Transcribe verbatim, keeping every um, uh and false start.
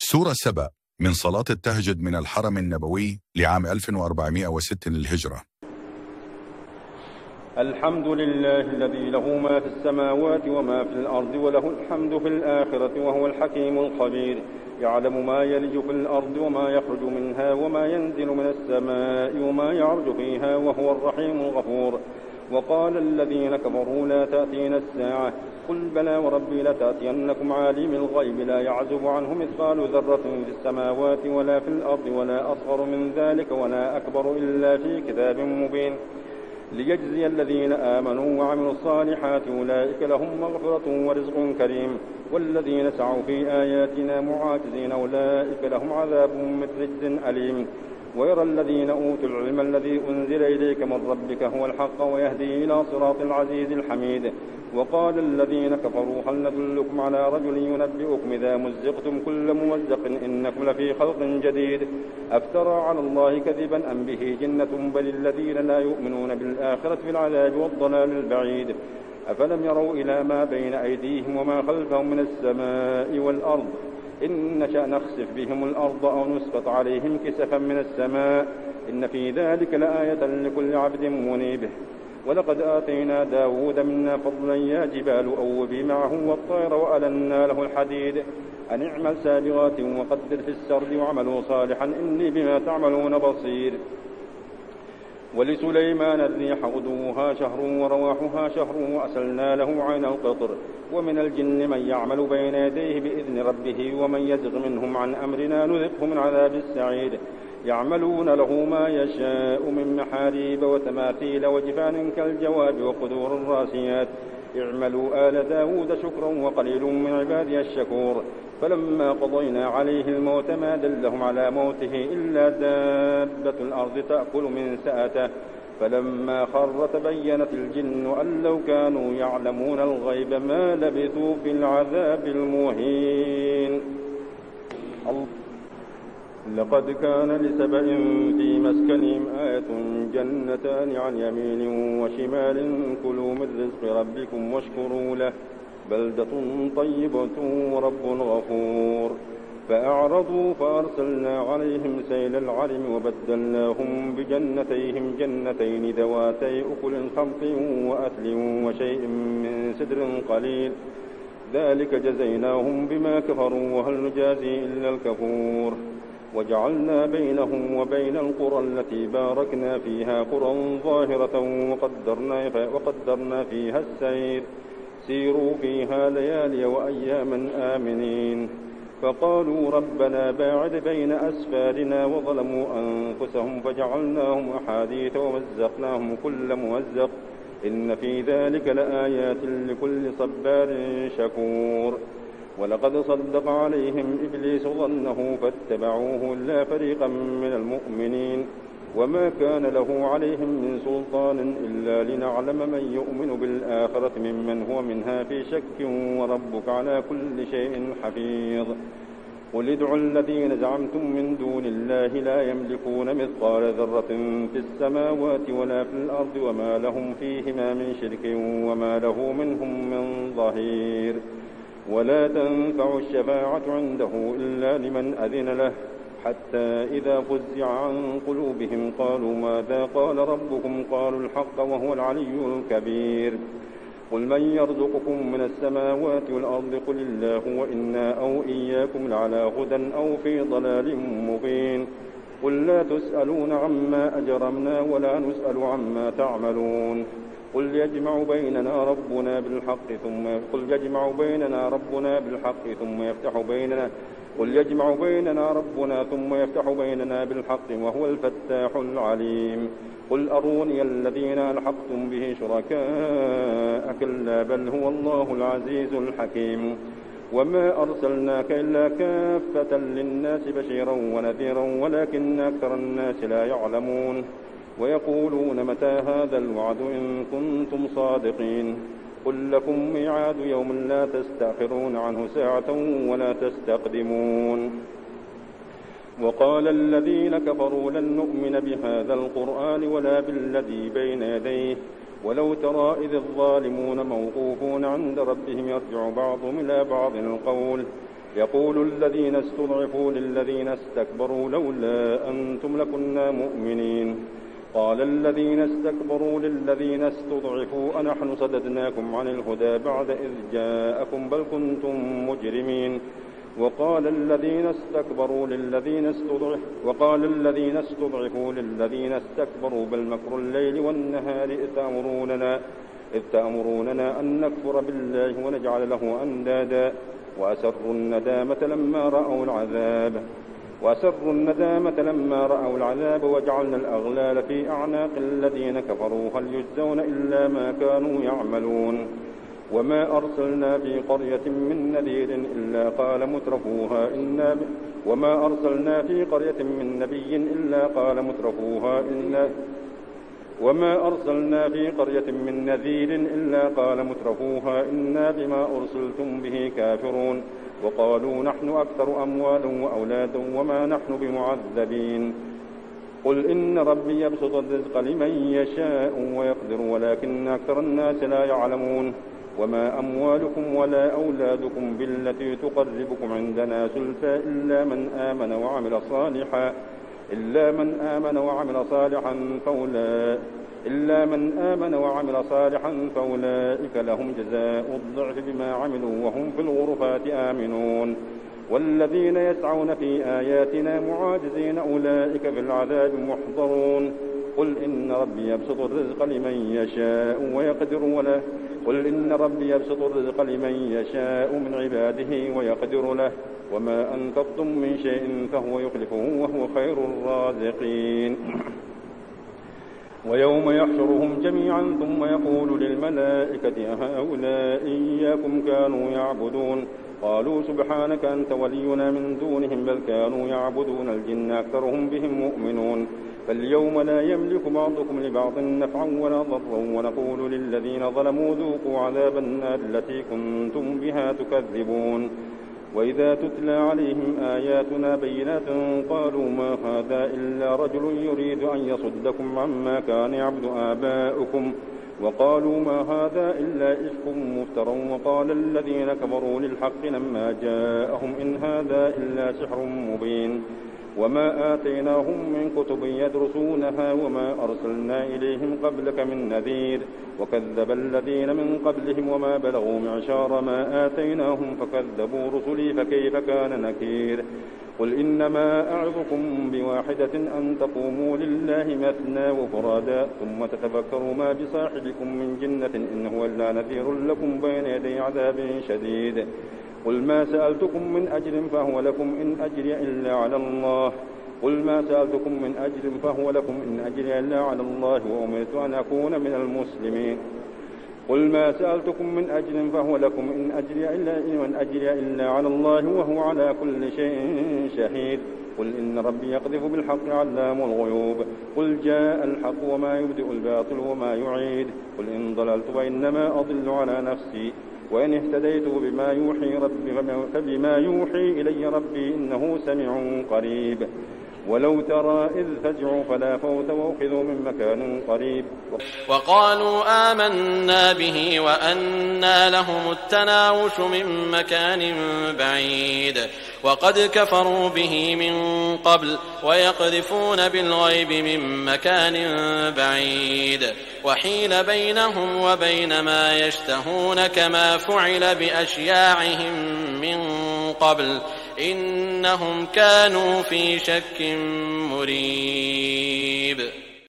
سورة سبأ من صلاة التهجد من الحرم النبوي لعام ألف وأربعمائة وستة للهجرة. الحمد لله الذي له ما في السماوات وما في الأرض وله الحمد في الآخرة وهو الحكيم الخبير. يعلم ما يلج في الأرض وما يخرج منها وما ينزل من السماء وما يعرج فيها وهو الرحيم الغفور. وقال الذين كفروا لا تأتينا الساعة قل بلى وربي لتأتينكم عالم الغيب لا يعزب عنه مثقال ذرة في السماوات ولا في الأرض ولا أصغر من ذلك ولا أكبر إلا في كتاب مبين ليجزي الذين آمنوا وعملوا الصالحات أولئك لهم مغفرة ورزق كريم والذين سعوا في آياتنا معاجزين أولئك لهم عذاب من رجز أليم. ويرى الذين أوتوا العلم الذي أنزل إليك من ربك هو الحق ويهدي إلى صراط العزيز الحميد. وقال الذين كفروا هل ندلكم على رجل ينبئكم إذا مزقتم كل ممزق إنكم لفي خلق جديد أفترى على الله كذبا أم به جنة بل الذين لا يؤمنون بالآخرة في العذاب والضلال البعيد. أفلم يروا إلى ما بين أيديهم وما خلفهم من السماء والأرض إن نشأ نخسف بهم الأرض أو نسقط عليهم كسفا من السماء إن في ذلك لآية لكل عبد منيب. ولقد آتينا داود منا فضلا يا جبال أوبي معه والطير وألنا له الحديد أن اعمل سابغات وقدر في السرد وعملوا صالحا إني بما تعملون بصير. ولسليمان الريح غدوها شهر ورواحها شهر وأسلنا له عين القطر. ومن الجن من يعمل بين يديه بإذن ربه ومن يزغ منهم عن أمرنا نذقه من عذاب السعير. يعملون له ما يشاء من محاريب وتماثيل وجفان كالجواب وقدور الراسيات اعملوا آل داود شكرا وقليل من عبادي الشكور. فلما قضينا عليه الموت ما دلهم على موته إلا دابة الأرض تأكل من سأته فلما خر تبينت الجن أن لو كانوا يعلمون الغيب ما لبثوا في العذاب المهين. لقد كان لسبأ في مسكنهم آية جنتان عن يمين وشمال كلوا من رزق ربكم واشكروا له بلدة طيبة ورب غفور. فأعرضوا فأرسلنا عليهم سيل العرم وبدلناهم بجنتيهم جنتين ذواتي أكل خمط وأثل وشيء من سدر قليل ذلك جزيناهم بما كفروا وهل نجازي إلا الكفور. وجعلنا بينهم وبين القرى التي باركنا فيها قرى ظاهرة وقدرنا, وقدرنا فيها السير سيروا فيها ليالي وأياما آمنين. فقالوا ربنا باعد بين أسفارنا وظلموا أنفسهم فجعلناهم أحاديث ومزقناهم كل ممزق إن في ذلك لآيات لكل صبار شكور. ولقد صدق عليهم إبليس ظنه فاتبعوه إلا فريقا من المؤمنين وما كان له عليهم من سلطان إلا لنعلم من يؤمن بالآخرة ممن هو منها في شك وربك على كل شيء حفيظ. قل ادعوا الذين زعمتم من دون الله لا يملكون مثقال ذرة في السماوات ولا في الأرض وما لهم فيهما من شرك وما له منهم من ظهير. ولا تنفع الشفاعة عنده إلا لمن أذن له حتى إذا فزع عن قلوبهم قالوا ماذا قال ربكم قالوا الحق وهو العلي الكبير. قل من يرزقكم من السماوات والأرض قل الله وإنا أو إياكم لعلى هدى أو في ضلال مبين. قل لا تسألون عما أجرمنا ولا نسأل عما تعملون. قل يجمع بيننا ربنا بالحق ثم قل يجمع بيننا ربنا بالحق ثم يفتح بيننا قل يجمع بيننا ربنا ثم يفتح بيننا بالحق وهو الفتاح العليم. قل أروني الذين ألحقتم به شركاء كلا بل هو الله العزيز الحكيم. وما أرسلناك إلا كافة للناس بشيرا ونذيرا ولكن أكثر الناس لا يعلمون. ويقولون متى هذا الوعد إن كنتم صادقين. قل لكم ميعاد يوم لا تستأخرون عنه ساعة ولا تستقدمون. وقال الذين كفروا لن نؤمن بهذا القرآن ولا بالذي بين يديه ولو ترى إذ الظالمون موقوفون عند ربهم يرجع بعضهم إلى بعض القول يقول الذين استضعفوا للذين استكبروا لولا أنتم لكنا مؤمنين قال الذين استكبروا للذين استضعفوا أنحن صددناكم عن الهدى بعد إذ جاءكم بل كنتم مجرمين وقال الذين استكبروا للذين استضعفوا وقال الذين استضعفوا للذين استكبروا بل مكر الليل والنهار إذ تأمروننا إذ تأمروننا أن نكفر بالله ونجعل له أندادا وأسروا الندامة لما رأوا العذاب وأسروا الندامة لما رأوا العذاب وجعلنا الأغلال في أعناق الذين كفروا هل يجزون إلا ما كانوا يعملون وما أرسلنا في قرية من نذير إلا قال مترفوها إنا ب... وما أرسلنا في قرية من نبي إلا قال مترفوها إنا وما أرسلنا في قرية من نذير إلا قال مترفوها إنا بما أرسلتم به كافرون وقالوا نحن أكثر أموالا وأولادا وما نحن بمعذبين قل إن ربي يبسط الرزق لمن يشاء ويقدر ولكن أكثر الناس لا يعلمون وما أموالكم ولا أولادكم بالتي تقربكم عندنا زلفى إلا من آمن وعمل صالحا إلا من آمن وعمل صالحا فأولئك إلا من آمن وعمل صالحا فأولئك لهم جزاء الضعف بما عملوا وهم في الغرفات آمنون والذين يسعون في آياتنا معاجزين أولئك في العذاب محضرون قل إن ربي يبسط الرزق لمن يشاء ويقدر وله قل إن ربي يبسط الرزق لمن يشاء من عباده ويقدر له وما أنفقتم من شيء فهو يخلفه وهو خير الرازقين ويوم يحشرهم جميعا ثم يقول للملائكة أهؤلاء إياكم كانوا يعبدون قالوا سبحانك أنت ولينا من دونهم بل كانوا يعبدون الجن أكثرهم بهم مؤمنون فاليوم لا يملك بعضكم لبعض نفعا ولا ضرا ونقول للذين ظلموا ذوقوا عذاب النار التي كنتم بها تكذبون وإذا تتلى عليهم آياتنا بينات قالوا ما هذا إلا رجل يريد أن يصدكم عما كان يعبد آباؤكم وقالوا ما هذا إلا إفك مفترى وقال الذين كفروا للحق لما جاءهم إن هذا إلا سحر مبين وما آتيناهم من كتب يدرسونها وما أرسلنا إليهم قبلك من نذير وكذب الذين من قبلهم وما بلغوا معشار ما آتيناهم فكذبوا رسلي فكيف كان نكير قل إنما أعظكم بواحدة أن تقوموا لله مثنى وفرادا ثم تتفكروا ما بصاحبكم من جنة إن هو إلا نذير لكم بين يدي عذاب شديد قل ما سألتكم من أجر فهو لكم إن أجري إلا على الله قل ما سألتكم من أجر فهو لكم إن أجري إلا على الله وأمرت أن أكون من المسلمين قل ما سألتكم من أجر فهو لكم إن أجري إلا, إن أجري إلا على الله وهو على كل شيء شهيد قل إن ربي يقذف بالحق علام الغيوب قل جاء الحق وما يبدئ الباطل وما يعيد قل إن ضللت فإنما أضل على نفسي وإن اهتديت بما يوحي ربي فبما يوحي إلي ربي إنه سميع قريب ولو ترى إذ فزعوا فلا فوت وأخذوا من مكان قريب وقالوا آمنا به وأنى لهم التناوش من مكان بعيد وقد كفروا به من قبل ويقذفون بالغيب من مكان بعيد وحيل بينهم وبين ما يشتهون كما فعل بأشياعهم من قبل إنهم كانوا في شك مريب